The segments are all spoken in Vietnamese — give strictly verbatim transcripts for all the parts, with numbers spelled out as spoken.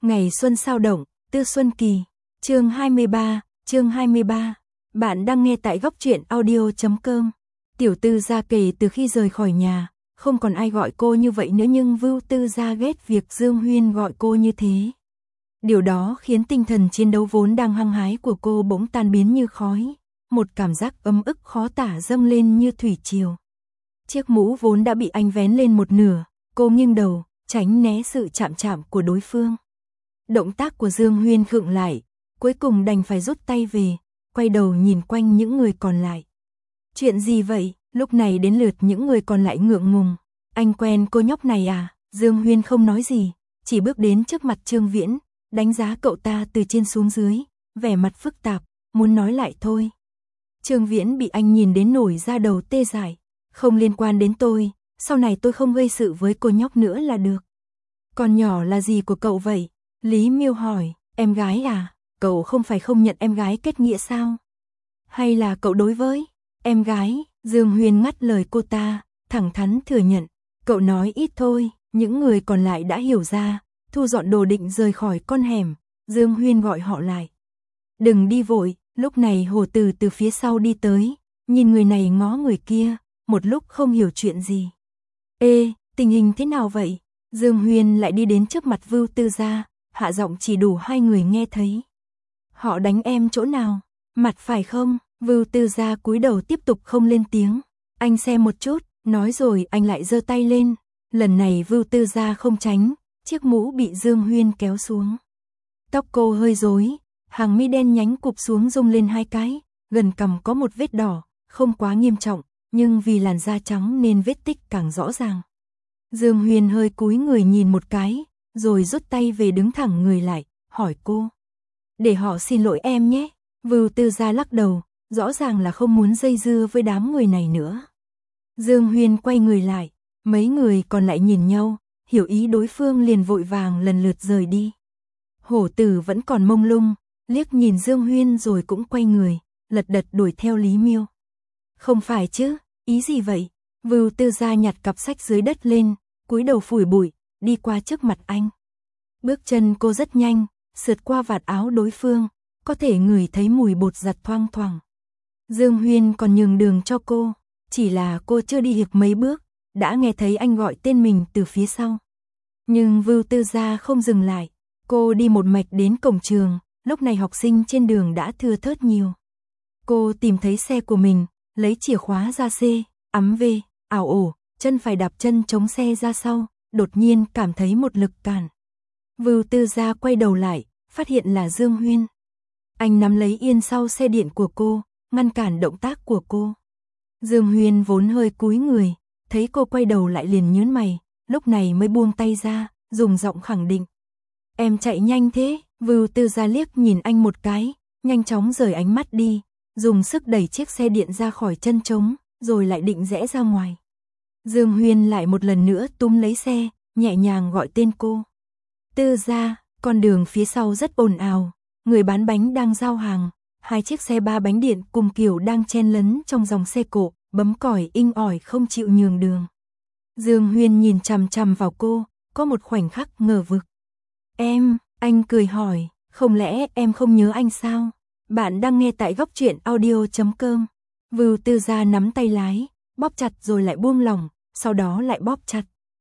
Ngày xuân sao động, Tư Xuân Kỳ, chương hai mươi ba, chương hai mươi ba. Bạn đang nghe tại góc truyện audio chấm com. Tiểu Tư gia kể từ khi rời khỏi nhà, không còn ai gọi cô như vậy nữa, nhưng Vưu Tư gia ghét việc Dương Huyên gọi cô như thế. Điều đó khiến tinh thần chiến đấu vốn đang hăng hái của cô bỗng tan biến như khói, một cảm giác ấm ức khó tả dâng lên như thủy triều. Chiếc mũ vốn đã bị anh vén lên một nửa, cô nghiêng đầu, tránh né sự chạm chạm của đối phương. Động tác của Dương Huyên khựng lại, cuối cùng đành phải rút tay về, quay đầu nhìn quanh những người còn lại. Chuyện gì vậy? Lúc này đến lượt những người còn lại ngượng ngùng. Anh quen cô nhóc này à? Dương Huyên không nói gì, chỉ bước đến trước mặt Trương Viễn, đánh giá cậu ta từ trên xuống dưới, vẻ mặt phức tạp, muốn nói lại thôi. Trương Viễn bị anh nhìn đến nổi da đầu tê dại. Không liên quan đến tôi, sau này tôi không gây sự với cô nhóc nữa là được. Con nhỏ là gì của cậu vậy? Lý Miêu hỏi. Em gái à? Cậu không phải không nhận em gái kết nghĩa sao? Hay là cậu đối với em gái? Dương Huyên ngắt lời cô ta, thẳng thắn thừa nhận. Cậu nói ít thôi. Những người còn lại đã hiểu ra, thu dọn đồ định rời khỏi con hẻm. Dương Huyên gọi họ lại. Đừng đi vội. Lúc này Hồ Từ từ phía sau đi tới, nhìn người này ngó người kia, một lúc không hiểu chuyện gì. Ê, tình hình thế nào vậy? Dương Huyên lại đi đến trước mặt Vưu Tư gia, hạ giọng chỉ đủ hai người nghe thấy. Họ đánh em chỗ nào? Mặt phải không? Vưu Tư gia cúi đầu tiếp tục không lên tiếng. Anh xem một chút, nói rồi anh lại giơ tay lên. Lần này Vưu Tư gia không tránh, chiếc mũ bị Dương Huyên kéo xuống. Tóc cô hơi rối, hàng mi đen nhánh cụp xuống rung lên hai cái, gần cằm có một vết đỏ, không quá nghiêm trọng, nhưng vì làn da trắng nên vết tích càng rõ ràng. Dương Huyên hơi cúi người nhìn một cái, rồi rút tay về đứng thẳng người lại, hỏi cô. Để họ xin lỗi em nhé. Vưu Tư gia lắc đầu, rõ ràng là không muốn dây dưa với đám người này nữa. Dương Huyên quay người lại, mấy người còn lại nhìn nhau, hiểu ý đối phương liền vội vàng lần lượt rời đi. Hổ Tử vẫn còn mông lung, liếc nhìn Dương Huyên rồi cũng quay người, lật đật đuổi theo Lý Miêu. Không phải chứ, ý gì vậy? Vưu Tư gia nhặt cặp sách dưới đất lên, cúi đầu phủi bụi, đi qua trước mặt anh. Bước chân cô rất nhanh, sượt qua vạt áo đối phương, có thể ngửi thấy mùi bột giặt thoang thoảng. Dương Huyên còn nhường đường cho cô, chỉ là cô chưa đi được mấy bước, đã nghe thấy anh gọi tên mình từ phía sau. Nhưng Vưu Tư gia không dừng lại, cô đi một mạch đến cổng trường, lúc này học sinh trên đường đã thưa thớt nhiều. Cô tìm thấy xe của mình, lấy chìa khóa ra xe, ắm về, ảo ổ, chân phải đạp chân chống xe ra sau, đột nhiên cảm thấy một lực cản. Vưu Tư gia quay đầu lại, phát hiện là Dương Huyên. Anh nắm lấy yên sau xe điện của cô, ngăn cản động tác của cô. Dương Huyên vốn hơi cúi người, thấy cô quay đầu lại liền nhướng mày, lúc này mới buông tay ra, dùng giọng khẳng định. Em chạy nhanh thế? Vưu Tư gia liếc nhìn anh một cái, nhanh chóng rời ánh mắt đi, dùng sức đẩy chiếc xe điện ra khỏi chân trống, rồi lại định rẽ ra ngoài. Dương Huyên lại một lần nữa túm lấy xe, nhẹ nhàng gọi tên cô. Tư gia, con đường phía sau rất ồn ào, người bán bánh đang giao hàng, hai chiếc xe ba bánh điện cùng kiểu đang chen lấn trong dòng xe cộ, bấm còi inh ỏi không chịu nhường đường. Dương Huyên nhìn chằm chằm vào cô, có một khoảnh khắc ngờ vực. Em, anh cười hỏi, không lẽ em không nhớ anh sao? Bạn đang nghe tại góc truyện audio chấm com. Vưu Tư gia nắm tay lái, bóp chặt rồi lại buông lỏng, sau đó lại bóp chặt.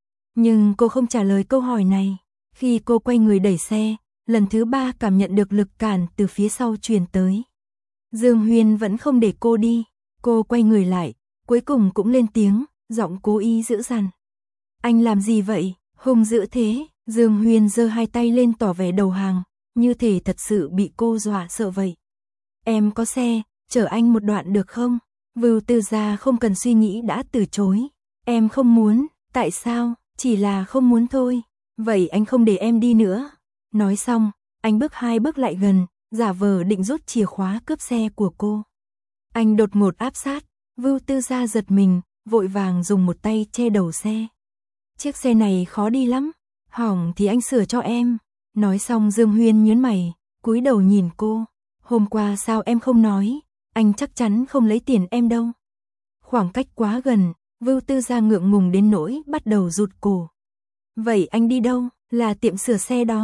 Nhưng cô không trả lời câu hỏi này. Khi cô quay người đẩy xe, lần thứ ba cảm nhận được lực cản từ phía sau truyền tới. Dương Huyên vẫn không để cô đi, cô quay người lại, cuối cùng cũng lên tiếng, giọng cố ý dữ dằn. Anh làm gì vậy? Hung dữ thế? Dương Huyên giơ hai tay lên tỏ vẻ đầu hàng, như thể thật sự bị cô dọa sợ vậy. Em có xe, chở anh một đoạn được không? Vưu Tư gia không cần suy nghĩ đã từ chối. Em không muốn, tại sao? Chỉ là không muốn thôi. Vậy anh không để em đi nữa. Nói xong, anh bước hai bước lại gần, giả vờ định rút chìa khóa cướp xe của cô. Anh đột ngột áp sát, Vưu Tư gia giật mình, vội vàng dùng một tay che đầu xe. Chiếc xe này khó đi lắm, hỏng thì anh sửa cho em. Nói xong Dương Huyên nhướng mày, cúi đầu nhìn cô. Hôm qua sao em không nói, anh chắc chắn không lấy tiền em đâu. Khoảng cách quá gần, Vưu Tư gia ngượng ngùng đến nỗi bắt đầu rụt cổ. Vậy anh đi đâu? Là tiệm sửa xe đó.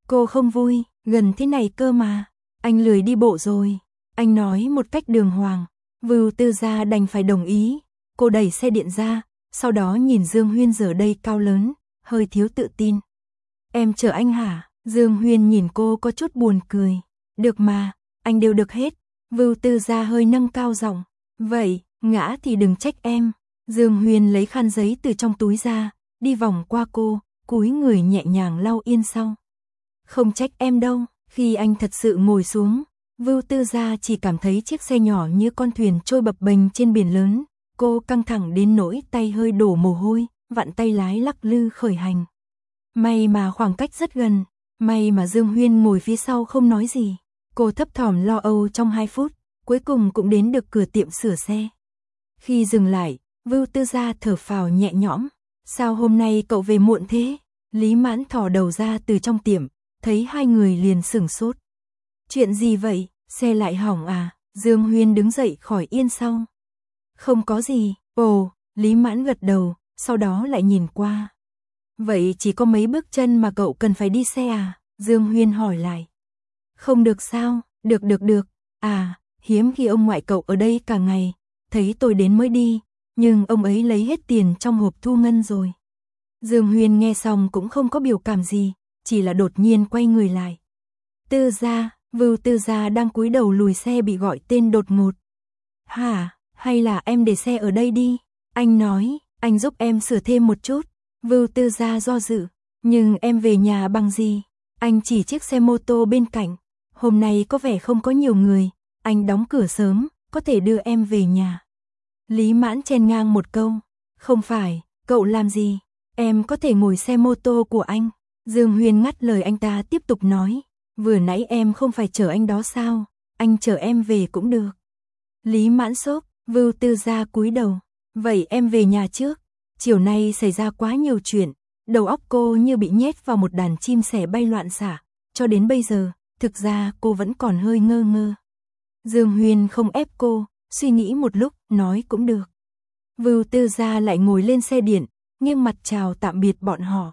Cô không vui, gần thế này cơ mà. Anh lười đi bộ rồi. Anh nói một cách đường hoàng. Vưu Tư Gia đành phải đồng ý. Cô đẩy xe điện ra, sau đó nhìn Dương Huyên giờ đây cao lớn, hơi thiếu tự tin. Em chở anh hả? Dương Huyên nhìn cô có chút buồn cười. Được mà, anh đều được hết. Vưu Tư Gia hơi nâng cao giọng. Vậy, ngã thì đừng trách em. Dương Huyên lấy khăn giấy từ trong túi ra, đi vòng qua cô, cúi người nhẹ nhàng lau yên sau. Không trách em đâu. Khi anh thật sự ngồi xuống, Vưu Tư Gia chỉ cảm thấy chiếc xe nhỏ như con thuyền trôi bập bềnh trên biển lớn. Cô căng thẳng đến nỗi tay hơi đổ mồ hôi, vặn tay lái lắc lư khởi hành. May mà khoảng cách rất gần, may mà Dương Huyên ngồi phía sau không nói gì. Cô thấp thỏm lo âu trong hai phút, cuối cùng cũng đến được cửa tiệm sửa xe. Khi dừng lại, Vưu Tư Gia thở phào nhẹ nhõm. Sao hôm nay cậu về muộn thế? Lý Mãn thò đầu ra từ trong tiệm, thấy hai người liền sửng sốt. Chuyện gì vậy? Xe lại hỏng à? Dương Huyên đứng dậy khỏi yên sau. Không có gì. Ồ, Lý Mãn gật đầu, sau đó lại nhìn qua. Vậy chỉ có mấy bước chân mà cậu cần phải đi xe à? Dương Huyên hỏi lại. Không được sao? Được được được. À, hiếm khi ông ngoại cậu ở đây cả ngày, thấy tôi đến mới đi, nhưng ông ấy lấy hết tiền trong hộp thu ngân rồi. Dương Huyên nghe xong cũng không có biểu cảm gì, chỉ là đột nhiên quay người lại. Tư Gia, Vưu Tư Gia đang cúi đầu lùi xe bị gọi tên đột ngột. Hả, hay là em để xe ở đây đi? Anh nói, anh giúp em sửa thêm một chút. Vưu Tư Gia do dự, nhưng em về nhà bằng gì? Anh chỉ chiếc xe mô tô bên cạnh. Hôm nay có vẻ không có nhiều người, anh đóng cửa sớm, có thể đưa em về nhà. Lý Mãn chen ngang một câu. Không phải, cậu làm gì? Em có thể ngồi xe mô tô của anh. Dương Huyên ngắt lời anh ta tiếp tục nói. Vừa nãy em không phải chở anh đó sao? Anh chở em về cũng được. Lý Mãn sốc, Vưu Tư Gia cúi đầu. Vậy em về nhà trước. Chiều nay xảy ra quá nhiều chuyện. Đầu óc cô như bị nhét vào một đàn chim sẻ bay loạn xạ. Cho đến bây giờ, thực ra cô vẫn còn hơi ngơ ngơ. Dương Huyên không ép cô, suy nghĩ một lúc, nói cũng được. Vưu Tư Gia lại ngồi lên xe điện, nghiêng mặt chào tạm biệt bọn họ.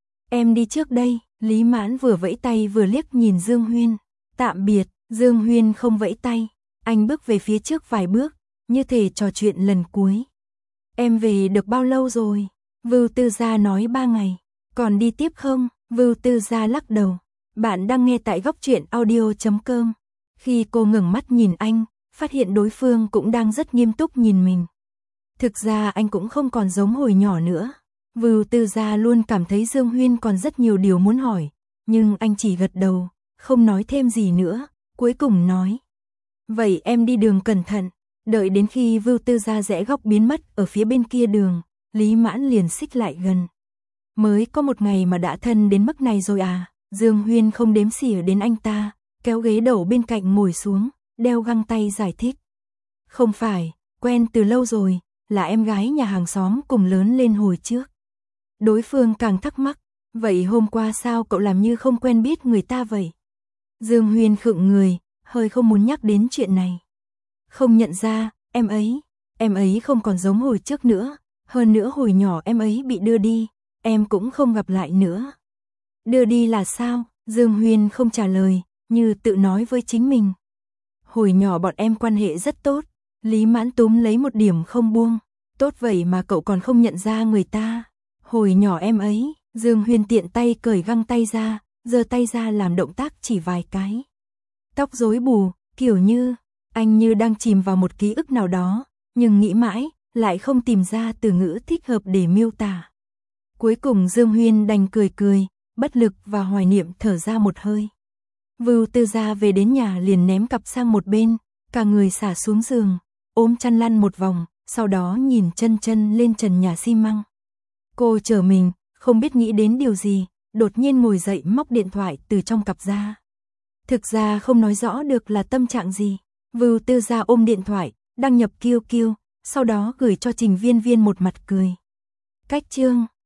Em đi trước đây. Lý Mãn vừa vẫy tay vừa liếc nhìn Dương Huyên. Tạm biệt. Dương Huyên không vẫy tay. Anh bước về phía trước vài bước, như thể trò chuyện lần cuối. Em về được bao lâu rồi? Vưu Tư Gia nói ba ngày. Còn đi tiếp không? Vưu Tư Gia lắc đầu. Bạn đang nghe tại góc truyện audio chấm com. Khi cô ngẩng mắt nhìn anh, phát hiện đối phương cũng đang rất nghiêm túc nhìn mình. Thực ra anh cũng không còn giống hồi nhỏ nữa. Vưu Tư Gia luôn cảm thấy Dương Huyên còn rất nhiều điều muốn hỏi, nhưng anh chỉ gật đầu, không nói thêm gì nữa, cuối cùng nói. Vậy em đi đường cẩn thận. Đợi đến khi Vưu Tư Gia rẽ góc biến mất ở phía bên kia đường, Lý Mãn liền xích lại gần. Mới có một ngày mà đã thân đến mức này rồi à? Dương Huyên không đếm xỉa đến anh ta, kéo ghế đầu bên cạnh ngồi xuống, đeo găng tay giải thích. Không phải, quen từ lâu rồi, là em gái nhà hàng xóm cùng lớn lên hồi trước. Đối phương càng thắc mắc, vậy hôm qua sao cậu làm như không quen biết người ta vậy? Dương Huyên khựng người, hơi không muốn nhắc đến chuyện này. Không nhận ra, em ấy, em ấy không còn giống hồi trước nữa, hơn nữa hồi nhỏ em ấy bị đưa đi, em cũng không gặp lại nữa. Đưa đi là sao? Dương Huyên không trả lời, như tự nói với chính mình. Hồi nhỏ bọn em quan hệ rất tốt. Lý Mãn túm lấy một điểm không buông. Tốt vậy mà cậu còn không nhận ra người ta. Hồi nhỏ em ấy, Dương Huyên tiện tay cởi găng tay ra, giơ tay ra làm động tác chỉ vài cái. Tóc rối bù, kiểu như, anh như đang chìm vào một ký ức nào đó, nhưng nghĩ mãi, lại không tìm ra từ ngữ thích hợp để miêu tả. Cuối cùng Dương Huyên đành cười cười, bất lực và hoài niệm thở ra một hơi. Vưu Tư Gia về đến nhà liền ném cặp sang một bên, cả người xả xuống giường, ôm chăn lăn một vòng, sau đó nhìn chân chân lên trần nhà xi măng. Cô chờ mình, không biết nghĩ đến điều gì, đột nhiên ngồi dậy móc điện thoại từ trong cặp ra. Thực ra không nói rõ được là tâm trạng gì. Vưu Tư Gia ôm điện thoại, đăng nhập kiu kiu, sau đó gửi cho Trình Viên Viên một mặt cười. Cách chương